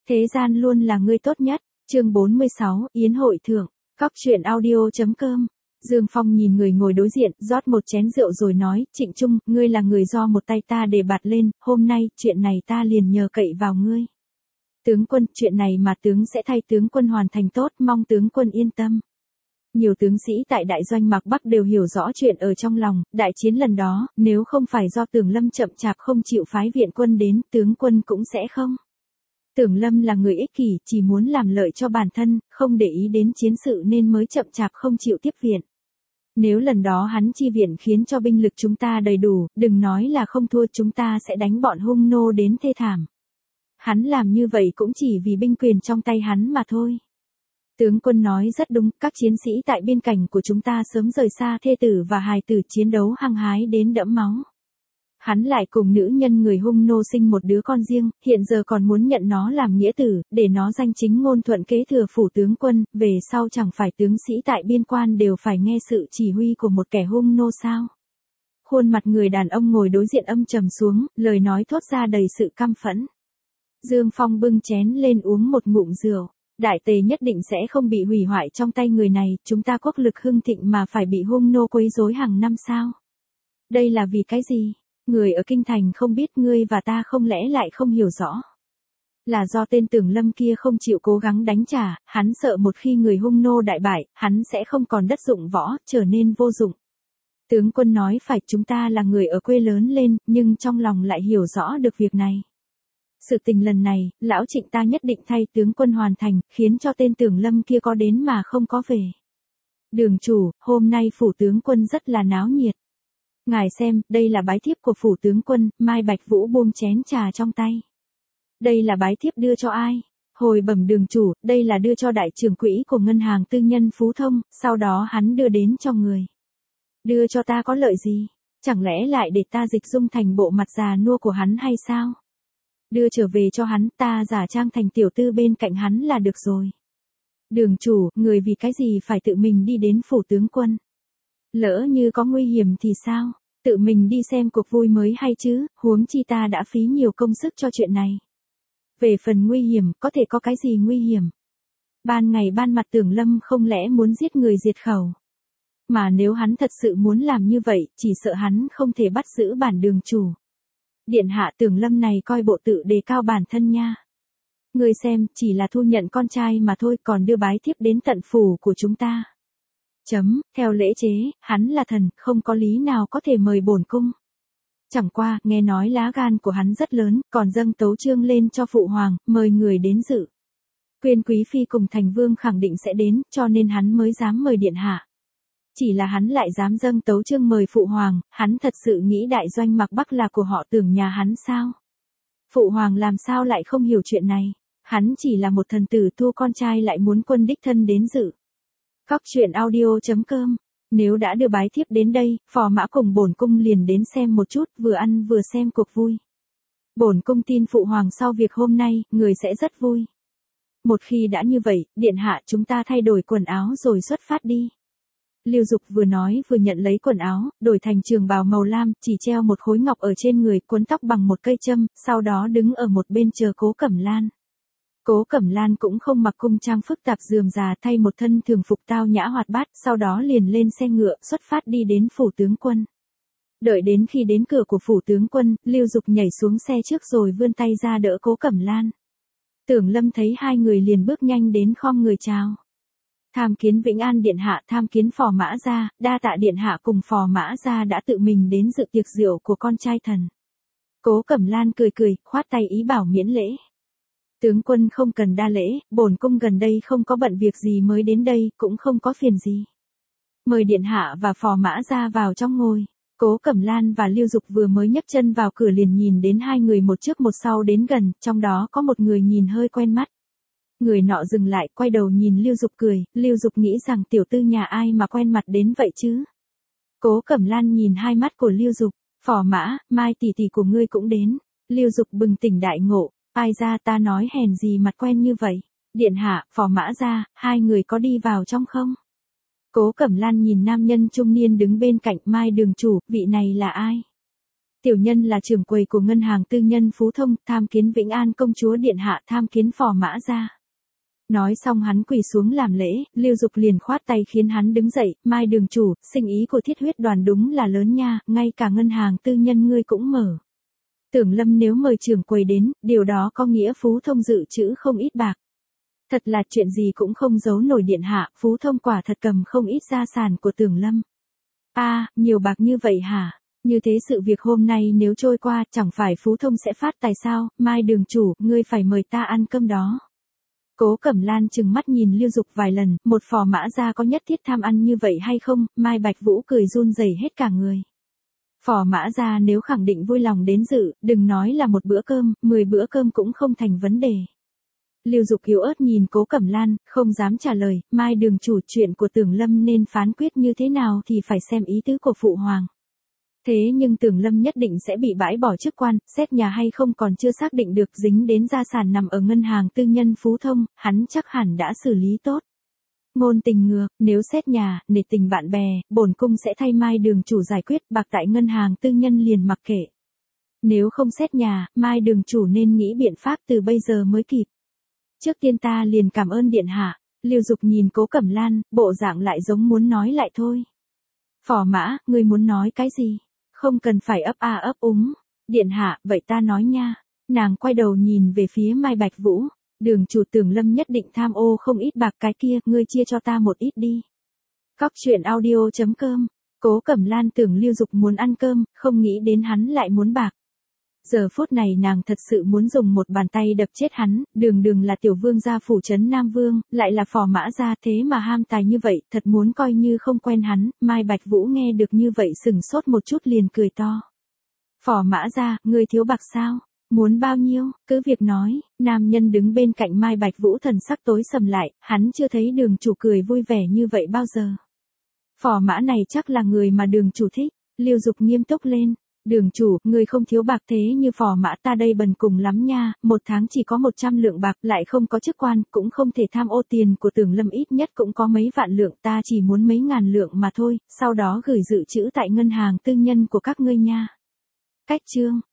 Thế gian luôn là người tốt nhất. Chương 46, Yến hội thượng. Cóc truyện audio.com. Dương Phong nhìn người ngồi đối diện, rót một chén rượu rồi nói, Trịnh Trung, ngươi là người do một tay ta đề bạt lên, hôm nay, chuyện này ta liền nhờ cậy vào ngươi. Tướng quân, chuyện này mà tướng sẽ thay tướng quân hoàn thành tốt, mong tướng quân yên tâm. Nhiều tướng sĩ tại đại doanh Mạc Bắc đều hiểu rõ chuyện ở trong lòng, đại chiến lần đó, nếu không phải do Tưởng Lâm chậm chạp không chịu phái viện quân đến, tướng quân cũng sẽ không. Tưởng Lâm là người ích kỷ, chỉ muốn làm lợi cho bản thân, không để ý đến chiến sự nên mới chậm chạp không chịu tiếp viện. Nếu lần đó hắn chi viện khiến cho binh lực chúng ta đầy đủ, đừng nói là không thua, chúng ta sẽ đánh bọn hung nô đến thê thảm. Hắn làm như vậy cũng chỉ vì binh quyền trong tay hắn mà thôi. Tướng quân nói rất đúng, các chiến sĩ tại biên cảnh của chúng ta sớm rời xa thê tử và hài tử, chiến đấu hăng hái đến đẫm máu. Hắn lại cùng nữ nhân người hung nô sinh một đứa con riêng, hiện giờ còn muốn nhận nó làm nghĩa tử, để nó danh chính ngôn thuận kế thừa phủ tướng quân, về sau chẳng phải tướng sĩ tại biên quan đều phải nghe sự chỉ huy của một kẻ hung nô sao. Khuôn mặt người đàn ông ngồi đối diện âm trầm xuống, lời nói thốt ra đầy sự căm phẫn. Dương Phong bưng chén lên uống một ngụm rượu. Đại tề nhất định sẽ không bị hủy hoại trong tay người này, chúng ta quốc lực hưng thịnh mà phải bị hung nô quấy rối hàng năm sao? Đây là vì cái gì? Người ở kinh thành không biết, ngươi và ta không lẽ lại không hiểu rõ? Là do tên Tưởng Lâm kia không chịu cố gắng đánh trả, hắn sợ một khi người hung nô đại bại, hắn sẽ không còn đất dụng võ, trở nên vô dụng. Tướng quân nói phải, chúng ta là người ở quê lớn lên, nhưng trong lòng lại hiểu rõ được việc này. Sự tình lần này, lão Trịnh ta nhất định thay tướng quân hoàn thành, khiến cho tên Tưởng Lâm kia có đến mà không có về. Đường chủ, hôm nay phủ tướng quân rất là náo nhiệt. Ngài xem, đây là bái thiếp của phủ tướng quân, Mai Bạch Vũ buông chén trà trong tay. Đây là bái thiếp đưa cho ai? Hồi bẩm đường chủ, đây là đưa cho đại trưởng quỹ của ngân hàng tư nhân Phú Thông, sau đó hắn đưa đến cho người. Đưa cho ta có lợi gì? Chẳng lẽ lại để ta dịch dung thành bộ mặt già nua của hắn hay sao? Đưa trở về cho hắn, ta giả trang thành tiểu tư bên cạnh hắn là được rồi. Đường chủ, người vì cái gì phải tự mình đi đến phủ tướng quân? Lỡ như có nguy hiểm thì sao? Tự mình đi xem cuộc vui mới hay chứ, huống chi ta đã phí nhiều công sức cho chuyện này. Về phần nguy hiểm, có thể có cái gì nguy hiểm? Ban ngày ban mặt Tưởng Lâm không lẽ muốn giết người diệt khẩu? Mà nếu hắn thật sự muốn làm như vậy, chỉ sợ hắn không thể bắt giữ bản đường chủ. Điện hạ, Tưởng Lâm này coi bộ tự đề cao bản thân nha. Người xem, chỉ là thu nhận con trai mà thôi, còn đưa bái thiếp đến tận phủ của chúng ta. Theo lễ chế, hắn là thần, không có lý nào có thể mời bổn cung. Chẳng qua, nghe nói lá gan của hắn rất lớn, còn dâng tấu chương lên cho phụ hoàng, mời người đến dự. Quyền quý phi cùng thành vương khẳng định sẽ đến, cho nên hắn mới dám mời điện hạ. Chỉ là hắn lại dám dâng tấu chương mời phụ hoàng, hắn thật sự nghĩ đại doanh Mạc Bắc là của họ Tưởng nhà hắn sao? Phụ hoàng làm sao lại không hiểu chuyện này? Hắn chỉ là một thần tử, thu con trai lại muốn quân đích thân đến dự. Cóc truyện audio.com. Nếu đã đưa bái thiếp đến đây, phò mã cùng bổn cung liền đến xem một chút, vừa ăn vừa xem cuộc vui. Bổn cung tin phụ hoàng sau việc hôm nay, người sẽ rất vui. Một khi đã như vậy, điện hạ, chúng ta thay đổi quần áo rồi xuất phát đi. Lưu Dục vừa nói vừa nhận lấy quần áo, đổi thành trường bào màu lam, chỉ treo một khối ngọc ở trên người, cuốn tóc bằng một cây châm, sau đó đứng ở một bên chờ Cố Cẩm Lan. Cố Cẩm Lan cũng không mặc cung trang phức tạp rườm rà, thay một thân thường phục tao nhã hoạt bát, sau đó liền lên xe ngựa, xuất phát đi đến phủ tướng quân. Đợi đến khi đến cửa của phủ tướng quân, Lưu Dục nhảy xuống xe trước rồi vươn tay ra đỡ Cố Cẩm Lan. Tưởng Lâm thấy hai người liền bước nhanh đến khom người chào. Tham kiến Vĩnh An điện hạ, tham kiến phò mã gia, đa tạ điện hạ cùng phò mã gia đã tự mình đến dự tiệc rượu của con trai thần. Cố Cẩm Lan cười cười, khoát tay ý bảo miễn lễ. Tướng quân không cần đa lễ, bổn cung gần đây không có bận việc gì mới đến đây, cũng không có phiền gì. Mời điện hạ và phò mã gia vào trong ngồi. Cố Cẩm Lan và Lưu Dục vừa mới nhấc chân vào cửa liền nhìn đến hai người một trước một sau đến gần, trong đó có một người nhìn hơi quen mắt. Người nọ dừng lại, quay đầu nhìn Lưu Dục cười, Lưu Dục nghĩ rằng tiểu tư nhà ai mà quen mặt đến vậy chứ. Cố Cẩm Lan nhìn hai mắt của Lưu Dục, phò mã, Mai tỷ tỷ của ngươi cũng đến. Lưu Dục bừng tỉnh đại ngộ, ai ra, ta nói hèn gì mặt quen như vậy. Điện hạ, phò mã ra, hai người có đi vào trong không? Cố Cẩm Lan nhìn nam nhân trung niên đứng bên cạnh, Mai đường chủ, vị này là ai? Tiểu nhân là trưởng quầy của ngân hàng tư nhân Phú Thông, tham kiến Vĩnh An công chúa điện hạ, tham kiến phò mã gia. Nói xong hắn quỳ xuống làm lễ, Lưu Dục liền khoát tay khiến hắn đứng dậy, Mai đường chủ, sinh ý của Thiết Huyết Đoàn đúng là lớn nha, ngay cả ngân hàng tư nhân ngươi cũng mở. Tưởng Lâm nếu mời trưởng quầy đến, điều đó có nghĩa Phú Thông dự trữ không ít bạc. Thật là chuyện gì cũng không giấu nổi điện hạ, Phú Thông quả thật cầm không ít gia sản của Tưởng Lâm. Nhiều bạc như vậy hả? Như thế sự việc hôm nay nếu trôi qua, chẳng phải Phú Thông sẽ phát tài sao? Mai đường chủ, ngươi phải mời ta ăn cơm đó. Cố Cẩm Lan trừng mắt nhìn Lưu Dục vài lần, một phò mã gia có nhất thiết tham ăn như vậy hay không? Mai Bạch Vũ cười run rẩy hết cả người. Phò mã gia nếu khẳng định vui lòng đến dự, đừng nói là một bữa cơm, 10 bữa cơm cũng không thành vấn đề. Lưu Dục yếu ớt nhìn Cố Cẩm Lan, không dám trả lời, Mai đường chủ, chuyện của Tưởng Lâm nên phán quyết như thế nào thì phải xem ý tứ của phụ hoàng. Thế nhưng Tưởng Lâm nhất định sẽ bị bãi bỏ chức quan, xét nhà hay không còn chưa xác định được, dính đến gia sản nằm ở ngân hàng tư nhân Phú Thông, hắn chắc hẳn đã xử lý tốt. Ngôn tình ngược, nếu xét nhà, nể tình bạn bè, bổn cung sẽ thay Mai đường chủ giải quyết, bạc tại ngân hàng tư nhân liền mặc kệ. Nếu không xét nhà, Mai đường chủ nên nghĩ biện pháp từ bây giờ mới kịp. Trước tiên ta liền cảm ơn điện hạ. Lưu Dục nhìn Cố Cẩm Lan, bộ dạng lại giống muốn nói lại thôi. Phò mã, ngươi muốn nói cái gì? Không cần phải ấp úng. Điện hạ, vậy ta nói nha. Nàng quay đầu nhìn về phía Mai Bạch Vũ. Đường chủ Tưởng Lâm nhất định tham ô không ít bạc, cái kia, ngươi chia cho ta một ít đi. Cóc truyện audio.com. Cố Cẩm Lan tưởng Lưu Dục muốn ăn cơm, không nghĩ đến hắn lại muốn bạc. Giờ phút này nàng thật sự muốn dùng một bàn tay đập chết hắn, đường là tiểu vương gia phủ trấn Nam Vương, lại là phò mã gia, thế mà ham tài như vậy, thật muốn coi như không quen hắn. Mai Bạch Vũ nghe được như vậy sừng sốt một chút liền cười to. Phò mã gia, ngươi thiếu bạc sao? Muốn bao nhiêu, cứ việc nói. Nam nhân đứng bên cạnh Mai Bạch Vũ thần sắc tối sầm lại, hắn chưa thấy đường chủ cười vui vẻ như vậy bao giờ. Phò mã này chắc là người mà đường chủ thích. Lưu Dục nghiêm túc lên. Đường chủ, người không thiếu bạc, thế như phò mã ta đây bần cùng lắm nha, một tháng chỉ có 100 lượng bạc, lại không có chức quan, cũng không thể tham ô tiền của Tưởng Lâm, ít nhất cũng có mấy vạn lượng, ta chỉ muốn mấy ngàn lượng mà thôi, sau đó gửi dự trữ tại ngân hàng tư nhân của các ngươi nha. Cách chương